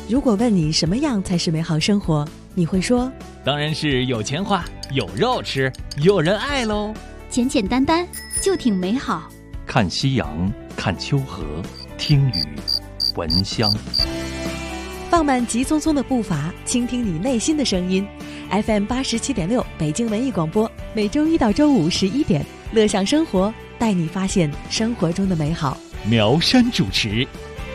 如果问你什么样才是美好生活，你会说当然是有钱花，有肉吃，有人爱喽。 简简单单就挺美好。 看夕阳，看秋河，听雨，闻香。 放慢急匆匆的步伐，倾听你内心的声音。FM 87.6北京文艺广播，每周一到周五11点，乐享生活，带你发现生活中的美好。 苗山主持。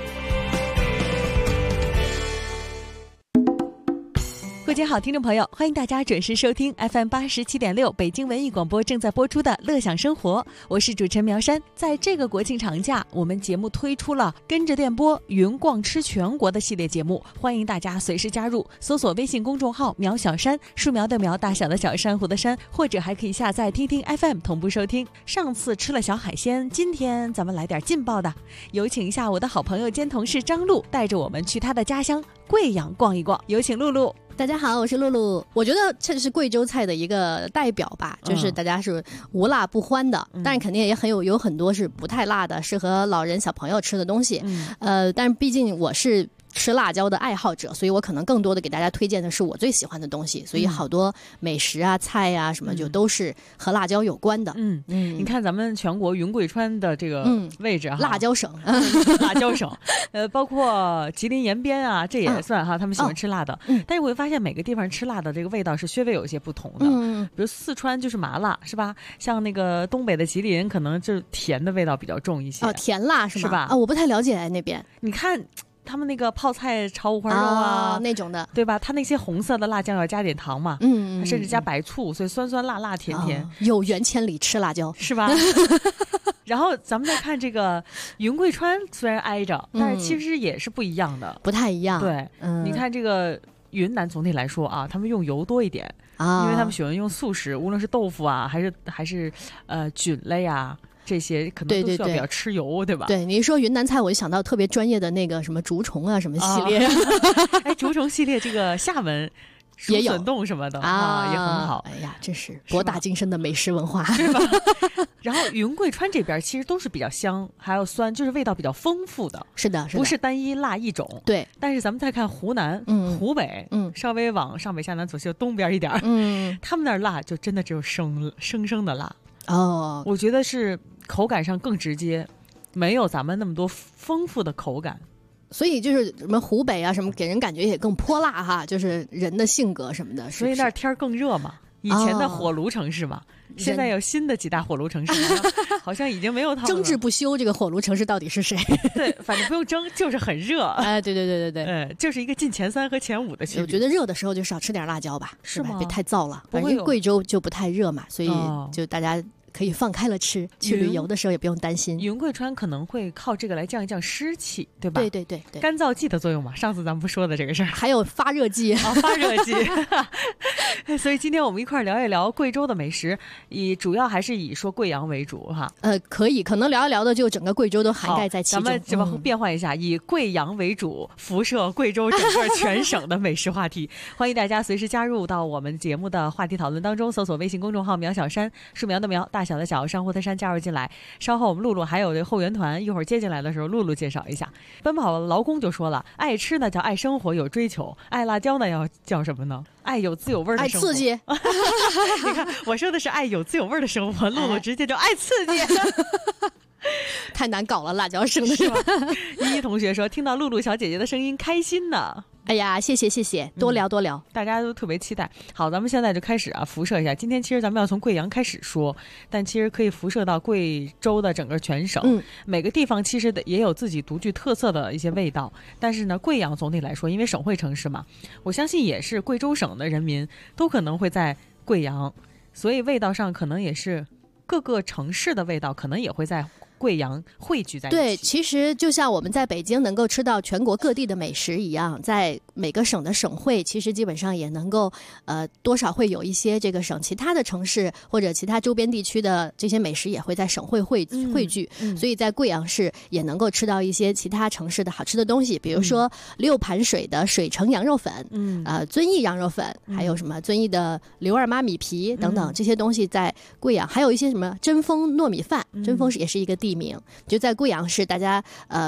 各位好，听众朋友，欢迎大家准时收听 FM 87.6北京文艺广播正在播出的乐享生活，我是主持人苗山。在这个国庆长假，我们节目推出了跟着电波云逛吃全国的系列节目，欢迎大家随时加入，搜索微信公众号苗小山，树苗的苗，大小的小，珊瑚的珊，或者还可以下载听听 FM 同步收听。上次吃了小海鲜，今天咱们来点劲爆的，有请一下我的好朋友兼同事张璐，带着我们去他的家乡贵阳逛一逛。有请露露。 大家好，我是露露。我觉得这是贵州菜的一个代表吧，就是大家是无辣不欢的，但是肯定也有很多是不太辣的，适合老人小朋友吃的东西。但是毕竟我是吃辣椒的爱好者，所以我可能更多的给大家推荐的是我最喜欢的东西，所以好多美食啊、菜啊什么就都是和辣椒有关的。 你看咱们全国云贵川的这个位置哈， 辣椒省， 辣椒省，包括吉林延边啊，这也算哈，他们喜欢吃辣的。但是我会发现每个地方吃辣的这个味道是稍微有一些不同的。比如四川就是麻辣，是吧？像那个东北的吉林，可能就是甜的味道比较重一些。 哦，甜辣是吧？ 啊，我不太了解那边。 你看。他们那个泡菜炒五花肉啊， 那种的， 对吧？它那些红色的辣酱要加点糖嘛，甚至加白醋，所以酸酸辣辣甜甜。 有缘千里吃辣椒， 是吧？然后咱们再看这个云贵川，虽然挨着，但是其实也是不一样的， 不太一样。 对，你看这个云南总体来说啊，他们用油多一点因为他们喜欢用素食，无论是豆腐啊，还是菌类啊。这些可能都需要比较吃油，对吧？ 对，你一说云南菜，我就想到特别专业的那个什么竹虫啊，什么系列。 哎，竹虫系列这个厦门也有笋冻什么的也很好。 哎呀，真是博大精深的美食文化， 是吧？然后云贵川这边其实都是比较香，还有酸，就是味道比较丰富的。 是的， 不是单一辣一种。 对。 但是咱们再看湖南、湖北，稍微往上北下南左西右东边一点，他们那儿辣就真的只有生的辣。 哦， 我觉得是口感上更直接，没有咱们那么多丰富的口感。 所以就是什么湖北啊什么，给人感觉也更泼辣哈，就是人的性格什么的。 所以那儿天更热嘛，以前的火炉城市嘛，现在有新的几大火炉城市，好像已经没有他们争执不休。这个火炉城市到底是谁？ 对，反正不用争，就是很热。 哎，对， 就是一个进前3和前5的区别。 我觉得热的时候就少吃点辣椒吧， 是吗？ 别太燥了。反正贵州就不太热嘛，所以就大家可以放开了吃，去旅游的时候也不用担心。 云贵川可能会靠这个来降一降湿气，对吧？ 对， 干燥剂的作用嘛，上次咱们不说的这个事儿， 还有发热剂发热剂。所以今天我们一块儿聊一聊贵州的美食，主要还是以说贵阳为主哈。 可能聊一聊的就整个贵州都涵盖在其中。 咱们这么变换一下，以贵阳为主，辐射贵州整个全省的美食话题。欢迎大家随时加入到我们节目的话题讨论当中，搜索微信公众号苗小山，树苗的苗，大小的小，珊瑚的珊，加入进来。稍后我们露露还有这后援团一会儿接进来的时候，露露介绍一下。奔跑劳工就说了，爱吃呢叫爱生活有追求，爱辣椒呢要叫什么呢？爱有滋有味的生活。 爱刺激。 你看我说的是爱有滋有味的生活，露露直接就爱刺激。 太难搞了，辣椒省的是吧？ 依依同学说听到露露小姐姐的声音开心呢。 哎呀，谢谢，多聊， 大家都特别期待。好，咱们现在就开始辐射一下。今天其实咱们要从贵阳开始说，但其实可以辐射到贵州的整个全省。每个地方其实也有自己独具特色的一些味道。但是呢，贵阳总体来说，因为省会城市嘛，我相信也是贵州省的人民都可能会在贵阳，所以味道上可能也是各个城市的味道，可能也会在贵阳汇聚在一起。 对，其实就像我们在北京能够吃到全国各地的美食一样，在每个省的省会其实基本上也能够多少会有一些这个省其他的城市或者其他周边地区的这些美食也会在省会汇聚，所以在贵阳市也能够吃到一些其他城市的好吃的东西，比如说六盘水的水城羊肉粉，遵义羊肉粉，还有什么遵义的刘二妈米皮等等，这些东西在贵阳，还有一些什么珍丰糯米饭，珍丰也是一个地名，就在贵阳市大家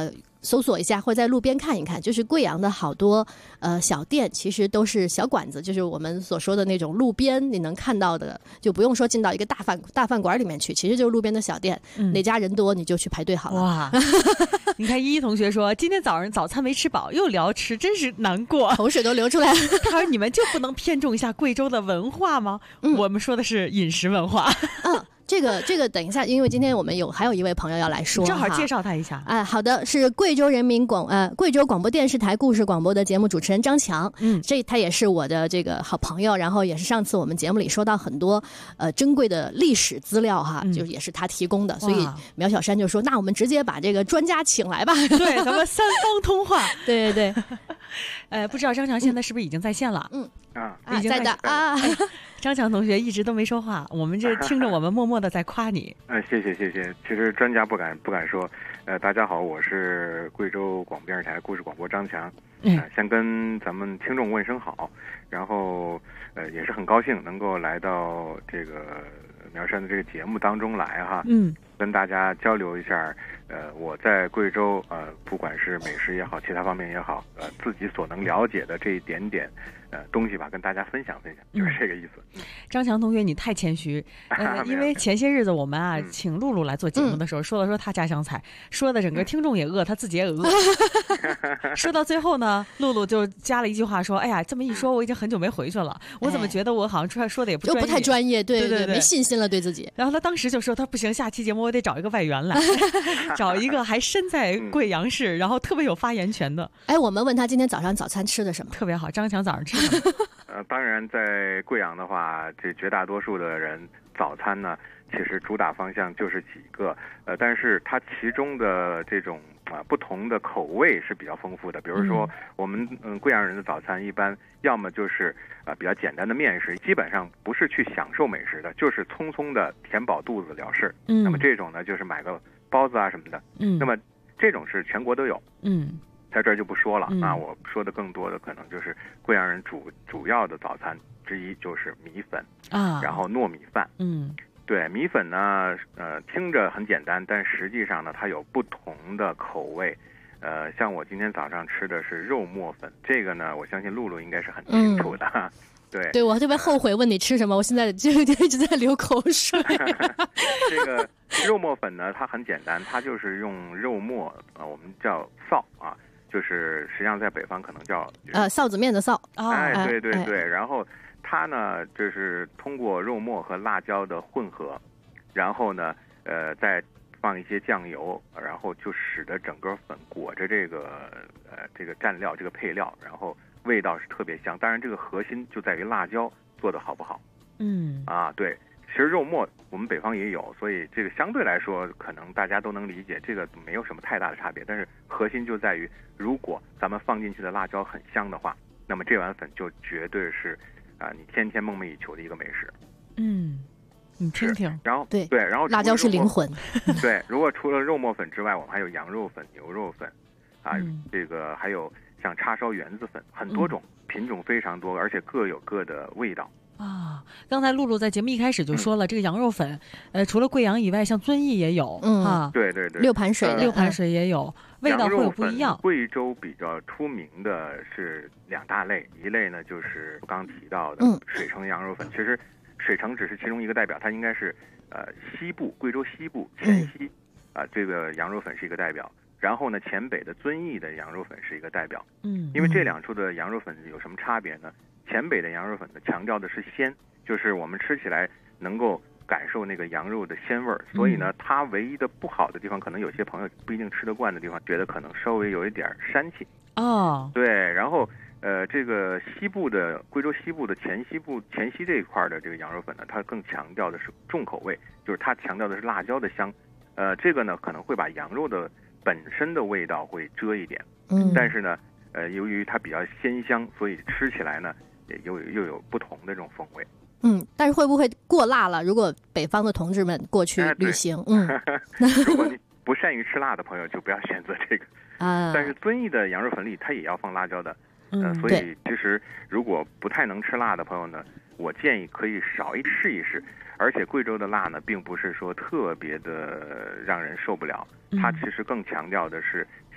搜索一下，或者在路边看一看，就是贵阳的好多小店，其实都是小馆子，就是我们所说的那种路边你能看到的，就不用说进到一个大饭馆里面去，其实就是路边的小店，哪家人多你就去排队好了。 哇，你看依依同学说今天早上早餐没吃饱，又聊吃，真是难过， 口水都流出来了。 他说你们就不能偏重一下贵州的文化吗？我们说的是饮食文化。 这个等一下，因为今天我们还有一位朋友要来说， 正好介绍他一下。 好的，是贵州贵州广播电视台故事广播的节目主持人张强。他也是我的这个好朋友，然后也是上次我们节目里说到很多珍贵的历史资料哈，就也是他提供的，所以苗小山就说，那我们直接把这个专家请来吧。 对，咱们三方通话。 对对对。不知道张强现在是不是已经在线了？ 已经在的啊。 张强同学一直都没说话，我们这听着我们默默的在夸你。 谢谢。其实专家不敢说。大家好，我是贵州广播电视台故事广播张强。先跟咱们听众问声好，然后也是很高兴能够来到这个苗山的这个节目当中来哈。跟大家交流一下，我在贵州不管是美食也好，其他方面也好，自己所能了解的这一点点东西吧，跟大家分享，就是这个意思。 张强同学，你太谦虚，因为前些日子我们请露露来做节目的时候，说了他家乡菜，说的整个听众也饿，他自己也饿。说到最后呢，露露就加了一句话说：“哎呀，这么一说，我已经很久没回去了，我怎么觉得我好像说的也不专业， 就不太专业，对，没信心了对自己。” 然后他当时就说：“他不行，下期节目我得找一个外援来，找一个还身在贵阳市，然后特别有发言权的。” 我们问他今天早上早餐吃的什么， 特别好。张强早上吃的。 当然，在贵阳的话，这绝大多数的人早餐呢，其实主打方向就是几个，但是它其中的这种不同的口味是比较丰富的。比如说，我们贵阳人的早餐一般要么就是比较简单的面食，基本上不是去享受美食的，就是匆匆的填饱肚子了事。那么这种呢，就是买个包子啊什么的。那么这种是全国都有。在这儿就不说了我说的更多的可能就是贵阳人主要的早餐之一就是米粉然后糯米饭。对，米粉呢听着很简单，但实际上呢它有不同的口味。像我今天早上吃的是肉末粉，这个呢我相信露露应该是很清楚的。对， 我特别后悔问你吃什么，我现在就一直在流口水。 这个肉末粉呢它很简单，它就是用肉末我们叫臊就是实际上在北方可能叫臊子面的臊。 对。然后它呢就是通过肉末和辣椒的混合，然后呢再放一些酱油，然后就使得整个粉裹着这个蘸料这个配料，然后味道是特别香。当然这个核心就在于辣椒做的好不好。对。其实肉末我们北方也有，所以这个相对来说可能大家都能理解，这个没有什么太大的差别。但是核心就在于，如果咱们放进去的辣椒很香的话，那么这碗粉就绝对是你天天梦寐以求的一个美食。 你听听。 然后对， 然后辣椒是灵魂。 对，如果除了肉末粉之外，我们还有羊肉粉、牛肉粉这个还有像叉烧圆子粉，很多种品种非常多，而且各有各的味道。 刚才露露在节目一开始就说了，这个羊肉粉，除了贵阳以外，像遵义也有对， 六盘水也有，味道会有不一样。 贵州比较出名的是两大类，一类呢就是刚提到的水城羊肉粉，其实水城只是其中一个代表，它应该是西部贵州西部黔西这个羊肉粉是一个代表。然后呢，黔北的遵义的羊肉粉是一个代表。因为这两处的羊肉粉有什么差别呢？黔北的羊肉粉呢，强调的是鲜，就是我们吃起来能够感受那个羊肉的鲜味儿。所以呢，它唯一的不好的地方，可能有些朋友不一定吃得惯的地方，觉得可能稍微有一点膻气。对，然后这个西部的贵州西部的黔西这一块的这个羊肉粉呢，它更强调的是重口味，就是它强调的是辣椒的香。这个呢可能会把羊肉的本身的味道会遮一点。但是呢，由于它比较鲜香，所以吃起来呢又有不同的这种风味。 但是会不会过辣了？如果北方的同志们过去旅行， 如果你不善于吃辣的朋友，就不要选择这个。但是遵义的羊肉粉里它也要放辣椒的。所以其实如果不太能吃辣的朋友呢，我建议可以试一试。而且贵州的辣呢，并不是说特别的让人受不了，它其实更强调的是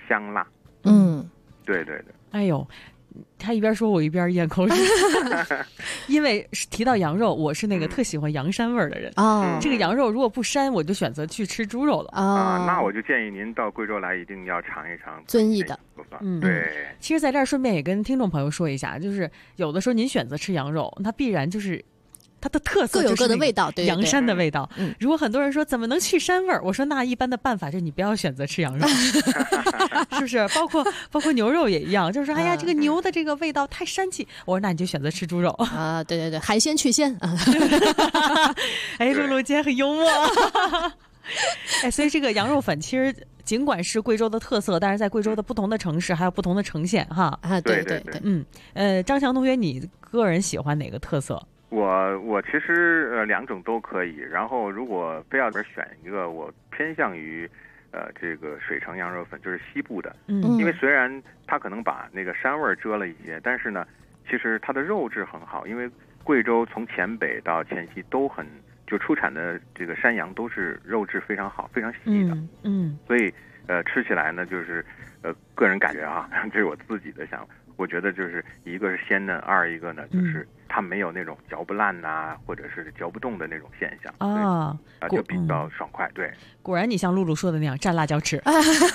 香辣。对对对。 哎呦，他一边说我一边咽口水，因为提到羊肉，我是那个特喜欢羊膻味儿的人这个羊肉如果不膻，我就选择去吃猪肉了那我就建议您到贵州来，一定要尝一尝遵义的。 对。 其实在这儿顺便也跟听众朋友说一下，就是有的时候您选择吃羊肉，它必然就是它的特色， 各有各的味道，对， 羊膻的味道。如果很多人说怎么能去膻味儿，我说那一般的办法就是你不要选择吃羊肉，是不是？包括牛肉也一样，就是说哎呀，这个牛的这个味道太膻气，我说那你就选择吃猪肉啊。对对对，海鲜去鲜啊。 哎，露露今天很幽默。哎，所以这个羊肉粉其实尽管是贵州的特色，但是在贵州的不同的城市还有不同的呈现哈。 对对对。 张强同学，你个人喜欢哪个特色？ 我其实两种都可以，然后如果非要选一个，我偏向于这个水城羊肉粉，就是西部的。因为虽然它可能把那个膻味遮了一些，但是呢，其实它的肉质很好，因为贵州从黔北到黔西都很就出产的这个山羊都是肉质非常好，非常细的。所以吃起来呢，就是个人感觉啊，这是我自己的想法。我觉得就是一个是鲜嫩，二一个呢就是它没有那种嚼不烂呐，或者是嚼不动的那种现象就比较爽快。对， 果然你像露露说的那样蘸辣椒吃。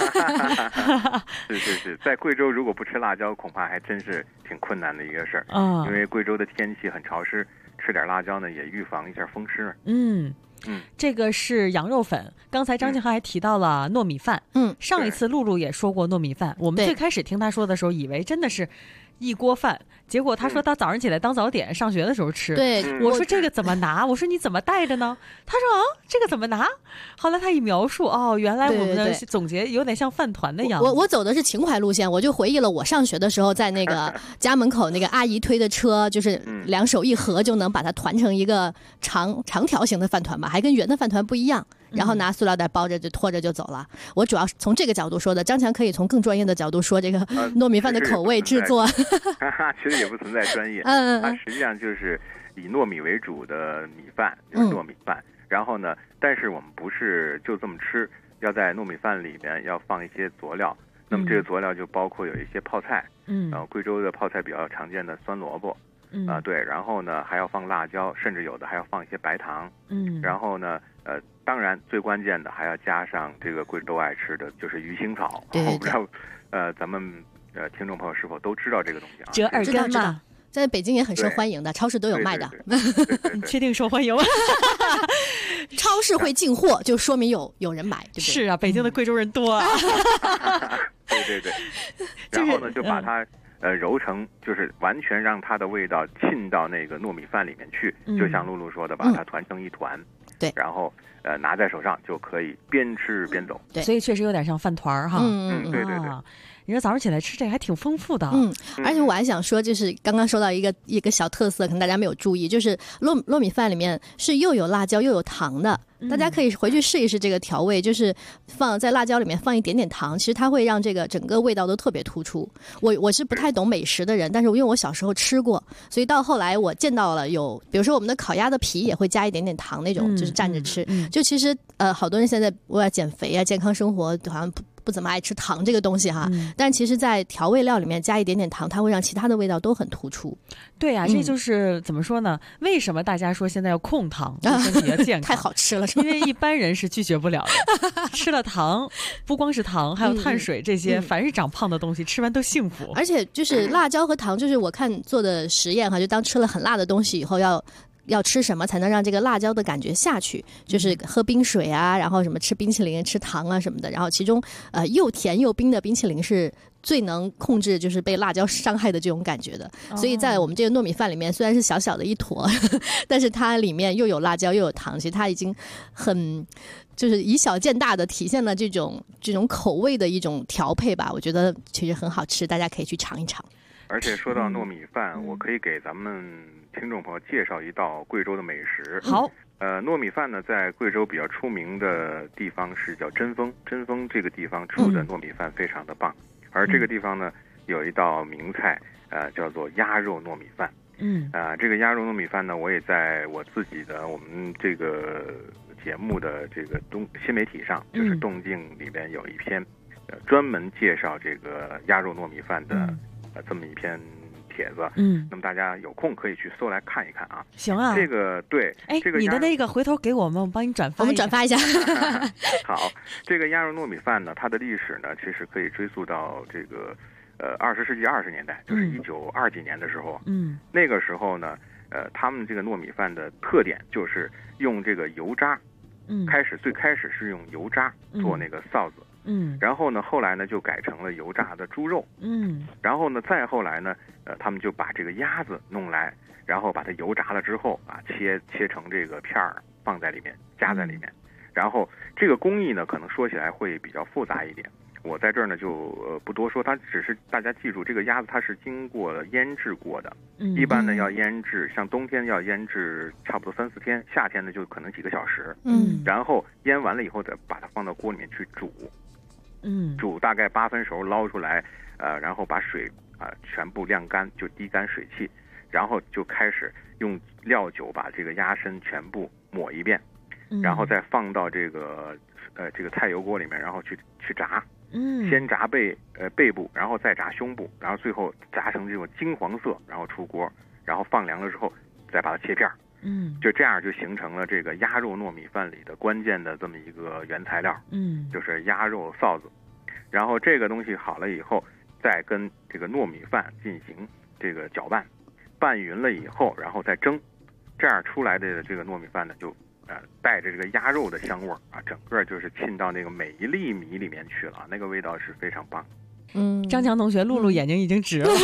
是，在贵州如果不吃辣椒，恐怕还真是挺困难的一个事儿因为贵州的天气很潮湿，吃点辣椒呢也预防一下风湿。 这个是羊肉粉。刚才张庆涵还提到了糯米饭。上一次露露也说过糯米饭。我们最开始听他说的时候，以为真的是一锅饭，结果他说他早上起来当早点，上学的时候吃。 对， 我说这个怎么拿？我说你怎么带着呢？他说这个怎么拿？后来他一描述，原来我们的总结有点像饭团的样子。 我走的是情怀路线，我就回忆了我上学的时候在那个家门口那个阿姨推的车，就是两手一合就能把它团成一个长条形的饭团吧，还跟圆的饭团不一样。然后拿塑料袋包着就拖着就走了。我主要是从这个角度说的，张强可以从更专业的角度说这个糯米饭的口味制作。 其实也不存在专业，它实际上就是以糯米为主的米饭，就是糯米饭。然后呢，但是我们不是就这么吃，要在糯米饭里面要放一些佐料。那么这个佐料就包括有一些泡菜，然后贵州的泡菜比较常见的酸萝卜，对，然后呢还要放辣椒，甚至有的还要放一些白糖，然后呢当然最关键的还要加上这个贵州爱吃的就是鱼腥草。我不知道咱们听众朋友是否都知道这个东西折耳根嘛， 在北京也很受欢迎的，超市都有卖的。 你确定受欢迎吗？ 超市会进货，就说明有人买，对不对？ 是啊，北京的贵州人多啊。 对。然后呢，就把它揉成，就是完全让它的味道沁到那个糯米饭里面去，就像露露说的，把它团成一团。 对， 然后拿在手上就可以边吃边走。 对， 所以确实有点像饭团哈。 对。 你说早上起来吃这个还挺丰富的。 而且我还想说，就是刚刚说到一个小特色，可能大家没有注意，就是糯米饭里面是又有辣椒又有糖的。大家可以回去试一试这个调味，就是在辣椒里面放一点点糖，其实它会让这个整个味道都特别突出。我是不太懂美食的人，但是因为我小时候吃过，所以到后来我见到了比如说我们的烤鸭的皮也会加一点点糖那种，就是蘸着吃。就其实好多人现在为了减肥啊、健康生活，好像不怎么爱吃糖这个东西哈，但其实在调味料里面加一点点糖，它会让其他的味道都很突出。 对啊，这就是怎么说呢？为什么大家说现在要控糖，身体要健康？ 太好吃了， 因为一般人是拒绝不了的。吃了糖，不光是糖，还有碳水这些，凡是长胖的东西，吃完都幸福。 而且就是辣椒和糖，就是我看做的实验哈，就当吃了很辣的东西以后要吃什么才能让这个辣椒的感觉下去？就是喝冰水啊，然后什么吃冰淇淋、吃糖啊什么的。然后其中又甜又冰的冰淇淋是最能控制就是被辣椒伤害的这种感觉的。所以在我们这个糯米饭里面，虽然是小小的一坨，但是它里面又有辣椒又有糖，其实它已经很就是以小见大的体现了这种口味的一种调配吧。我觉得其实很好吃，大家可以去尝一尝。 而且说到糯米饭，我可以给咱们听众朋友介绍一道贵州的美食。 好， 糯米饭呢，在贵州比较出名的地方是叫贞丰，贞丰这个地方出的糯米饭非常的棒。而这个地方呢，有一道名菜，叫做鸭肉糯米饭。这个鸭肉糯米饭呢，我也在我自己的我们这个节目的这个新媒体上，就是动静里边有一篇专门介绍这个鸭肉糯米饭的这么一篇帖子。那么大家有空可以去搜来看一看啊。 行啊， 这个对，这个你的那个回头给我们，我帮你转发， 我们转发一下。 好，这个鸭肉糯米饭呢，它的历史呢，其实可以追溯到这个20世纪20年代，就是1920几年的时候。那个时候呢，他们这个糯米饭的特点就是用这个油渣。最开始是用油渣做那个臊子。然后呢，后来呢就改成了油炸的猪肉。然后呢，再后来呢，他们就把这个鸭子弄来，然后把它油炸了之后啊，切成这个片儿，放在里面，夹在里面。然后这个工艺呢，可能说起来会比较复杂一点，我在这儿呢就不多说，它只是大家记住，这个鸭子它是经过腌制过的。一般呢要腌制，像冬天要腌制差不多3-4天，夏天呢就可能几个小时。然后腌完了以后再把它放到锅里面去煮。煮大概8分熟，捞出来，然后把水全部晾干，就滴干水汽，然后就开始用料酒把这个鸭身全部抹一遍，然后再放到这个菜油锅里面，然后去炸。先炸背部，然后再炸胸部，然后最后炸成这种金黄色，然后出锅，然后放凉了之后再把它切片。就这样就形成了这个鸭肉糯米饭里的关键的这么一个原材料。就是鸭肉臊子。然后这个东西好了以后，再跟这个糯米饭进行这个搅拌，拌匀了以后，然后再蒸，这样出来的这个糯米饭呢，就带着这个鸭肉的香味儿啊，整个就是沁到那个每一粒米里面去了，那个味道是非常棒。 张强同学，露露眼睛已经直了。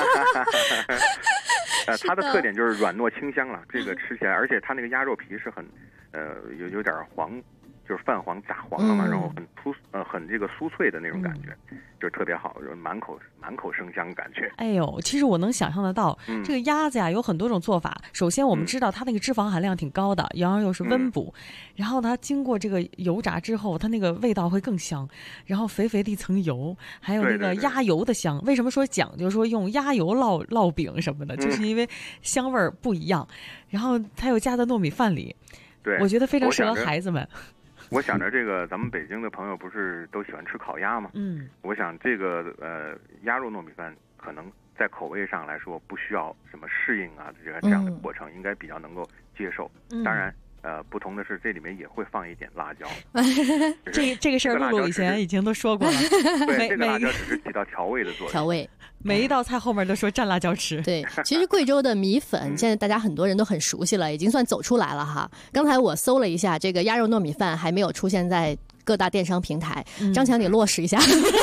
它的特点就是软糯清香了，这个吃起来，而且它那个鸭肉皮是很有点黄，就是泛黄炸黄了嘛，然后很这个酥脆的那种感觉，就是特别好，就是满口生香感觉。 哎呦，其实我能想象得到，这个鸭子呀有很多种做法。首先我们知道它那个脂肪含量挺高的，然后又是温补，然后它经过这个油炸之后，它那个味道会更香，然后肥肥的一层油，还有那个鸭油的香。为什么说讲究说用鸭油烙饼什么的，就是因为香味儿不一样。然后它又加在糯米饭里， 对， 我觉得非常适合孩子们。 我想着这个咱们北京的朋友不是都喜欢吃烤鸭吗？我想这个鸭肉糯米饭可能在口味上来说不需要什么适应啊这样的过程，应该比较能够接受。当然不同的是这里面也会放一点辣椒。 这个事儿露露以前已经都说过了。 对，这个辣椒只是起到调味的作用。 调味。 每一道菜后面都说蘸辣椒吃。 对，其实贵州的米粉现在大家很多人都很熟悉了，已经算走出来了哈。刚才我搜了一下，这个鸭肉糯米饭还没有出现在各大电商平台。张强，你落实一下。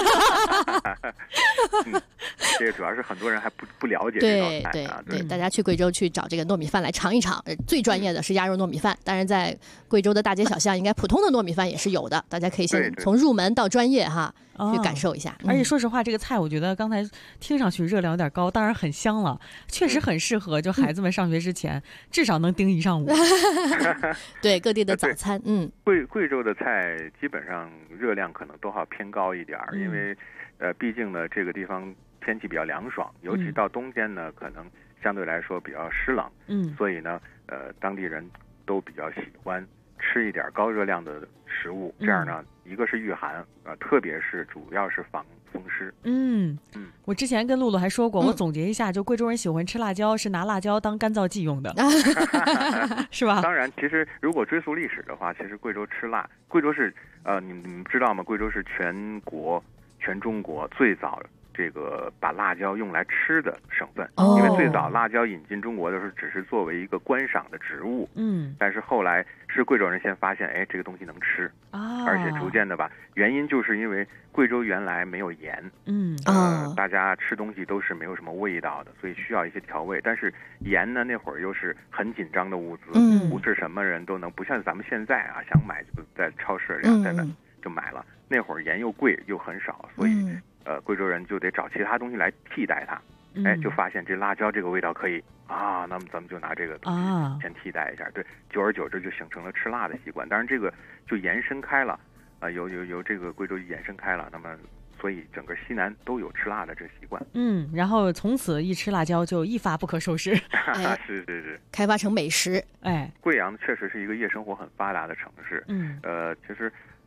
这个主要是很多人还不了解这道菜啊。 对，大家去贵州去找这个糯米饭来尝一尝。最专业的是鸭肉糯米饭，当然在贵州的大街小巷，应该普通的糯米饭也是有的。大家可以先从入门到专业哈。去感受一下。 而且说实话，这个菜我觉得刚才听上去热量有点高，当然很香了，确实很适合就孩子们上学之前至少能盯一上午。 对，各地的早餐。 贵州的菜基本上热量可能都要偏高一点，因为毕竟呢这个地方天气比较凉爽，尤其到冬天呢可能相对来说比较湿冷，所以呢当地人都比较喜欢吃一点高热量的食物，这样呢一个是御寒，特别是主要是防风湿。 我之前跟露露还说过，我总结一下，就贵州人喜欢吃辣椒，是拿辣椒当干燥剂用的，是吧？ 当然，其实如果追溯历史的话，其实贵州吃辣，贵州是你们知道吗？贵州是全中国最早这个把辣椒用来吃的省份，因为最早辣椒引进中国的时候只是作为一个观赏的植物，但是后来是贵州人先发现，哎，这个东西能吃，而且逐渐的吧，原因就是因为贵州原来没有盐，大家吃东西都是没有什么味道的，所以需要一些调味，但是盐呢那会儿又是很紧张的物资，不是什么人都能，不像咱们现在啊，想买就在超市里在那就买了，那会儿盐又贵又很少，所以贵州人就得找其他东西来替代它，就发现这辣椒这个味道可以啊，那么咱们就拿这个东西先替代一下，对，久而久之就形成了吃辣的习惯。当然这个就延伸开了，由这个贵州延伸开了，那么所以整个西南都有吃辣的这个习惯。 然后从此一吃辣椒就一发不可收拾。 是， 开发成美食。 贵阳确实是一个夜生活很发达的城市。其实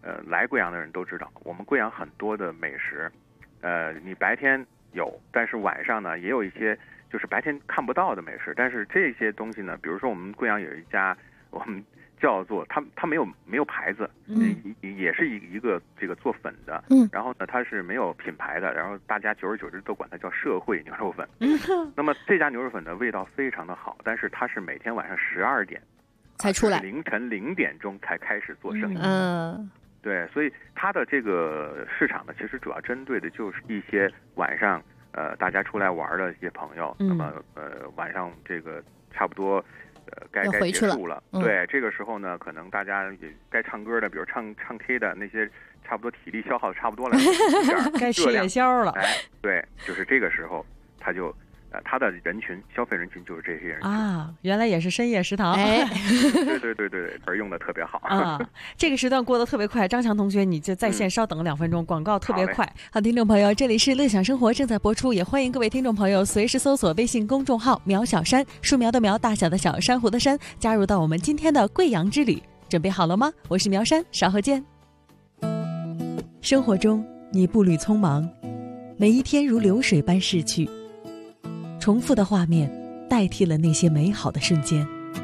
来贵阳的人都知道，我们贵阳很多的美食，你白天有，但是晚上呢也有一些就是白天看不到的美食。但是这些东西呢，比如说我们贵阳有一家，我们叫做它没有牌子，也是一个这个做粉的，然后呢它是没有品牌的，然后大家久而久之都管它叫社会牛肉粉。那么这家牛肉粉的味道非常的好，但是它是每天晚上12点才出来， 凌晨0点钟才开始做生意。对，所以它的这个市场呢，其实主要针对的就是一些晚上大家出来玩的一些朋友。那么晚上这个差不多该结束了，对，这个时候呢，可能大家也该唱歌的，比如唱 K 的那些，差不多体力消耗的差不多了， 该吃夜宵了。 对，就是这个时候他就。他的消费人群就是这些人啊，原来也是深夜食堂。 对，而用的特别好啊。这个时段过得特别快，张强同学你就在线稍等2分钟，广告特别快。好，听众朋友，这里是乐享生活正在播出，也欢迎各位听众朋友随时搜索微信公众号苗小山，树苗的苗，大小的小，珊瑚的珊，加入到我们今天的贵阳之旅。准备好了吗？我是苗山，稍后见。生活中你步履匆忙，每一天如流水般逝去，重复的画面代替了那些美好的瞬间。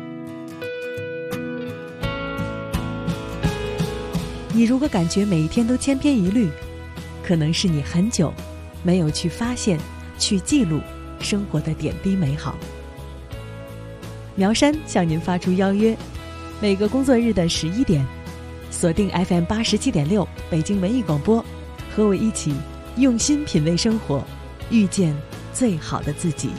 你如果感觉每一天都千篇一律，可能是你很久没有去发现、去记录生活的点滴美好。苗山向您发出邀约，每个工作日的11点，锁定 FM 87.6北京文艺广播，和我一起用心品味生活，遇见最好的自己。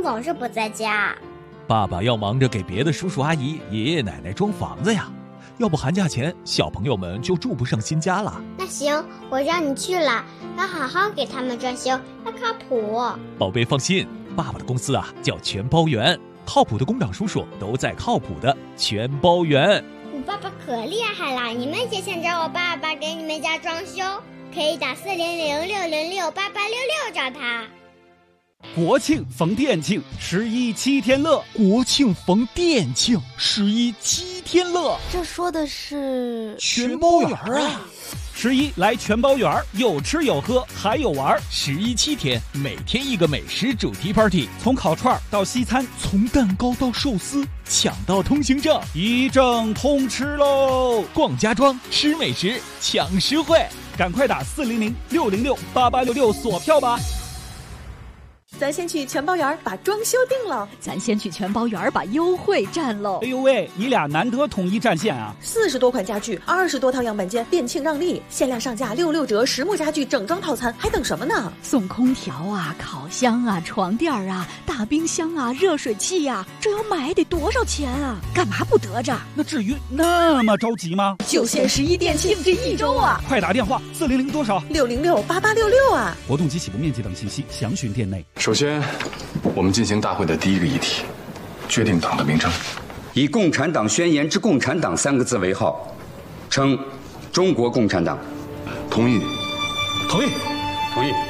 总是不在家。 爸爸要忙着给别的叔叔阿姨、爷爷奶奶装房子呀，要不寒假前小朋友们就住不上新家了。 那行，我让你去了，要好好给他们装修，要靠谱。 宝贝放心，爸爸的公司啊叫全包园，靠谱的工长叔叔都在靠谱的全包园。 我爸爸可厉害了，你们也想找我爸爸给你们家装修，可以打400-606-8866找他。 国庆逢店庆，11七天乐。 国庆逢店庆，11七天乐。 这说的是全包园啊 ！11来全包园，有吃有喝还有玩。 11七天，每天一个美食主题 party， 从烤串到西餐， 从蛋糕到寿司，抢到通行证， 一证通吃喽！ 逛家装，吃美食，抢实惠， 赶快打400-606-8866锁票吧！ 咱先去全包园把装修定了， 咱先去全包园把优惠占喽。 哎呦喂，你俩难得统一战线啊 ！40多款家具，20多套样板间，店庆让利，限量上架66折，实木家具整装套餐，还等什么呢？ 送空调啊，烤箱啊，床垫啊，大冰箱啊，热水器啊，这要买得多少钱啊？干嘛不得着？ 那至于那么着急吗？ 就限11店庆这1周啊！ 快打电话400多少 606-8866啊！ 活动及起步面积等信息详询店内。 首先，我们进行大会的第一个议题，决定党的名称。 以《共产党宣言》之“共产党”3个字为号，称中国共产党。 同意。 同意。同意。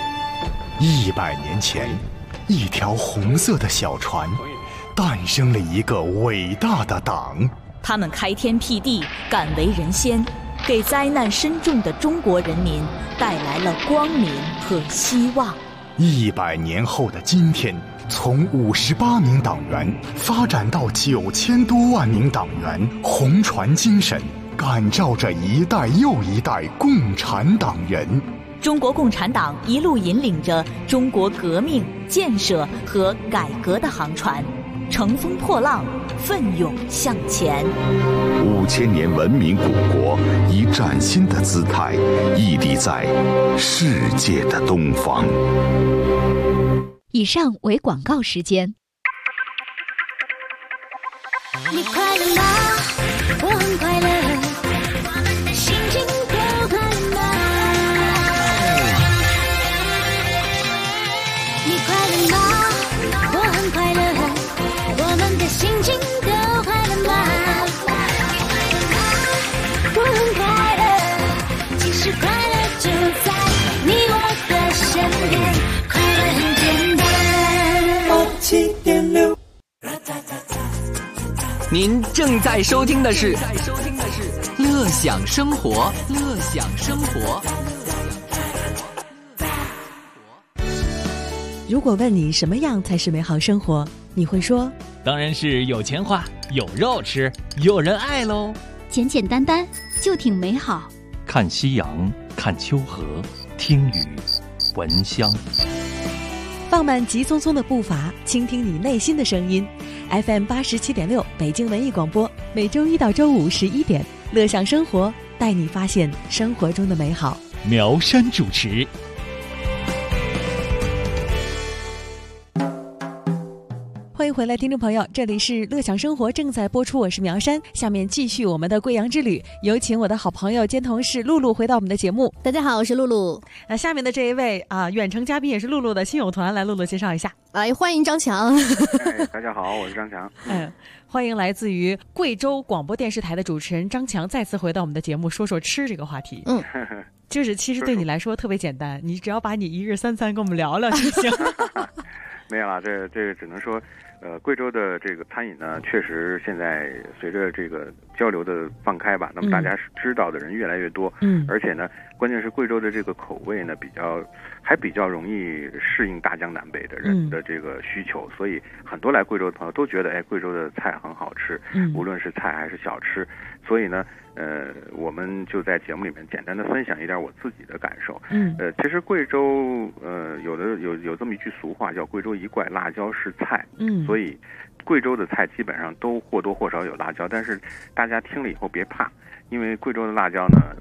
100年前，一条红色的小船，诞生了一个伟大的党。 他们开天辟地，敢为人先，给灾难深重的中国人民带来了光明和希望。 100年后的今天，从58名党员发展到9000多万名党员，红船精神感召着一代又一代共产党人。 中国共产党一路引领着中国革命、建设和改革的航船，乘风破浪，奋勇向前。 5000年文明古国以崭新的姿态屹立在世界的东方。 以上为广告时间。 你快乐吗？我很快乐，心情都快乐吗？你快乐吗？我很快乐，我们的心情都快乐吗？ 我很快乐，其实快乐就在你我的身边，快乐很简单。87.6， 您正在收听的是《乐享生活》，乐享生活。 如果问你什么样才是美好生活，你会说： 当然是有钱花，有肉吃，有人爱喽。 简简单单就挺美好。 看夕阳，看秋荷，听雨，闻香。 放慢急匆匆的步伐，倾听你内心的声音。FM 87.6北京文艺广播，每周一到周五11点，乐享生活，带你发现生活中的美好。 苗山主持。 欢迎回来，听众朋友，这里是乐享生活正在播出，我是苗山。下面继续我们的贵阳之旅，有请我的好朋友兼同事露露回到我们的节目。 大家好，我是露露。 那下面的这一位远程嘉宾也是露露的亲友团，来露露介绍一下。 欢迎张强。 大家好，我是张强。 欢迎来自于贵州广播电视台的主持人张强再次回到我们的节目，说说吃这个话题。就是其实对你来说特别简单，你只要把你一日三餐跟我们聊聊就行。 没有啦，这个只能说。 贵州的这个餐饮呢，确实现在随着这个交流的放开吧，那么大家知道的人越来越多，而且呢，关键是贵州的这个口味呢，还比较容易适应大江南北的人的这个需求，所以很多来贵州的朋友都觉得，哎，贵州的菜很好吃，无论是菜还是小吃，所以呢，我们就在节目里面简单的分享一点我自己的感受。其实贵州有这么一句俗话叫贵州一怪，辣椒是菜。所以贵州的菜基本上都或多或少有辣椒，但是大家听了以后别怕，因为贵州的辣椒呢并不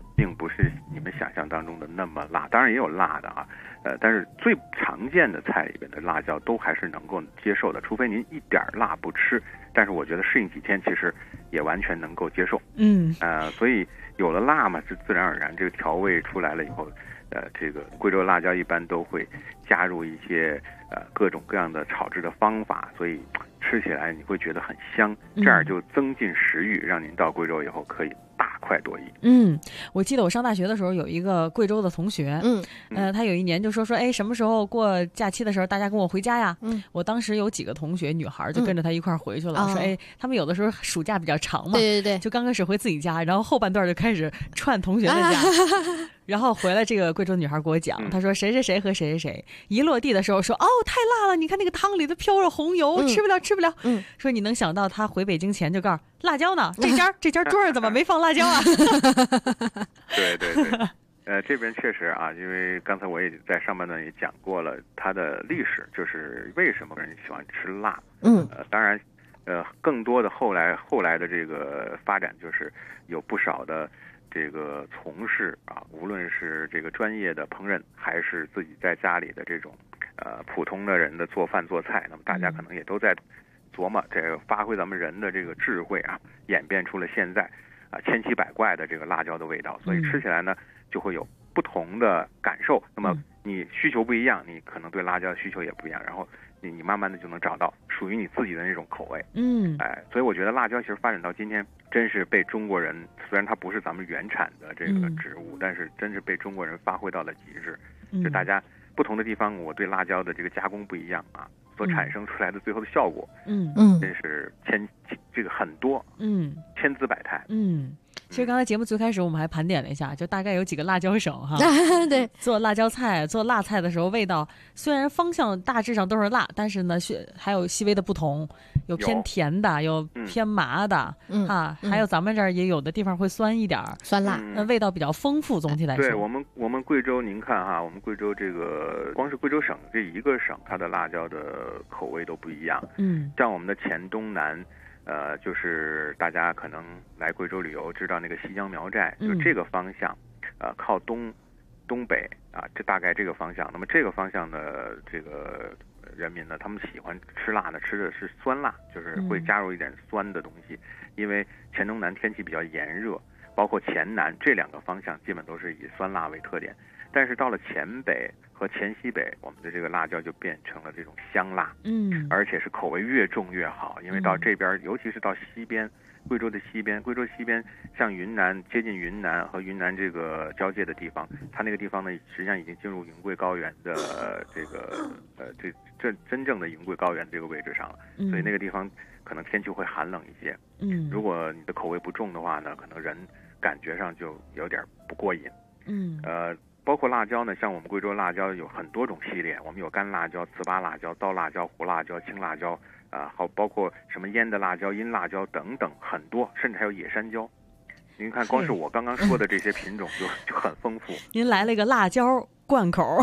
不是你们想象当中的那么辣，当然也有辣的啊，但是最常见的菜里边的辣椒都还是能够接受的，除非您一点辣不吃，但是我觉得适应几天其实也完全能够接受。所以有了辣嘛，自然而然这个调味出来了以后，这个贵州辣椒一般都会加入一些各种各样的炒制的方法，所以吃起来你会觉得很香，这样就增进食欲，让您到贵州以后可以大快朵颐。 我记得我上大学的时候有一个贵州的同学，他有一年就说哎，什么时候过假期的时候大家跟我回家呀？我当时有几个同学女孩就跟着他一块儿回去了，说哎，他们有的时候暑假比较长嘛， 对， 就刚开始回自己家，然后后半段就开始串同学的家。然后回来，这个贵州女孩给我讲，她说谁谁谁和谁谁谁一落地的时候说，哦，太辣了，你看那个汤里头飘着红油，吃不了吃不了。说你能想到她回北京前就告诉辣椒呢，这家桌上怎么没放辣椒啊？ 对，这边确实啊，因为刚才我也在上半段也讲过了，它的历史就是为什么人喜欢吃辣。当然，更多的后来的这个发展就是有不少的。这个从事啊，无论是这个专业的烹饪，还是自己在家里的这种普通的人的做饭做菜，那么大家可能也都在琢磨这个发挥咱们人的这个智慧啊，演变出了现在千奇百怪的这个辣椒的味道，所以吃起来呢就会有不同的感受。那么你需求不一样，你可能对辣椒的需求也不一样，然后你慢慢的就能找到属于你自己的那种口味。所以我觉得辣椒其实发展到今天，真是被中国人，虽然它不是咱们原产的这个植物，但是真是被中国人发挥到了极致。就大家不同的地方，我对辣椒的这个加工不一样啊，所产生出来的最后的效果，真是这个很多，千姿百态。 其实刚才节目最开始我们还盘点了一下，就大概有几个辣椒省哈。 对， 做辣椒菜、做辣菜的时候，味道虽然方向大致上都是辣，但是呢还有细微的不同，有偏甜的，有偏麻的，还有咱们这儿也有的地方会酸一点， 酸辣， 味道比像丰富。总体来说， 对我们贵州，您看哈，我们贵州这个光是贵州省这一个省，它的辣椒的口味都不一样。像我们的黔东南。就是大家可能来贵州旅游知道那个西江苗寨，就这个方向，靠东北啊，这大概这个方向。那么这个方向的这个人民呢，他们喜欢吃辣呢，吃的是酸辣，就是会加入一点酸的东西。因为黔东南天气比较炎热，包括黔南这两个方向基本都是以酸辣为特点。但是到了黔北和黔西北，我们的这个辣椒就变成了这种香辣，而且是口味越重越好。因为到这边，尤其是到西边，贵州西边像云南，接近云南和云南这个交界的地方，它那个地方呢，实际上已经进入云贵高原的这个这真正的云贵高原这个位置上了，所以那个地方可能天气会寒冷一些。如果你的口味不重的话呢，可能人感觉上就有点不过瘾。包括辣椒呢，像我们贵州辣椒有很多种系列，我们有干辣椒、糍粑辣椒、刀辣椒、胡辣椒、青辣椒，好包括什么腌的辣椒、阴辣椒等等很多，甚至还有野山椒。您看，光是我刚刚说的这些品种就很丰富。 您来了一个辣椒贯口。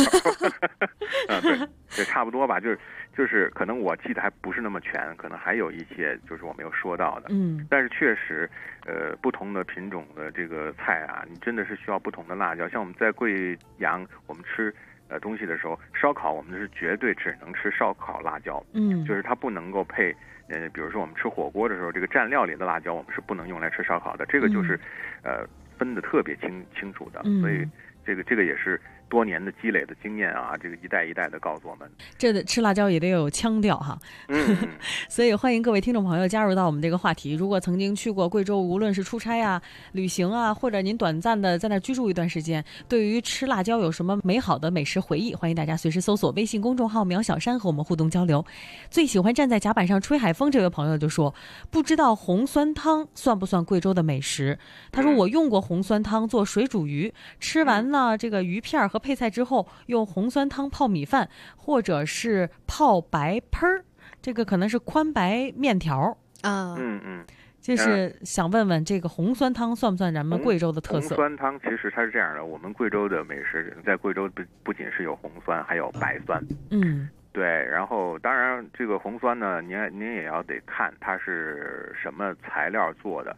对，差不多吧，就是可能我记得还不是那么全，可能还有一些就是我没有说到的。但是确实，不同的品种的这个菜啊，你真的是需要不同的辣椒。像我们在贵阳，我们吃东西的时候，烧烤我们是绝对只能吃烧烤辣椒，就是它不能够配。比如说我们吃火锅的时候，这个蘸料里的辣椒我们是不能用来吃烧烤的，这个就是分得特别清楚的，所以这个也是多年的积累的经验啊，这个一代一代的告诉我们， 这吃辣椒也得有腔调哈。所以欢迎各位听众朋友加入到我们这个话题。如果曾经去过贵州，无论是出差啊、旅行啊，或者您短暂的在那居住一段时间，对于吃辣椒有什么美好的美食回忆，欢迎大家随时搜索微信公众号苗小山和我们互动交流。最喜欢站在甲板上吹海风这位朋友就说，不知道红酸汤算不算贵州的美食。他说我用过红酸汤做水煮鱼，吃完呢这个鱼片和配菜之后，用红酸汤泡米饭，或者是泡白喷儿，这个可能是宽白面条啊。就是想问问，这个红酸汤算不算咱们贵州的特色？ 红酸汤其实它是这样的，我们贵州的美食在贵州不仅是有红酸，还有白酸。对，然后当然这个红酸呢，您也要得看它是什么材料做的。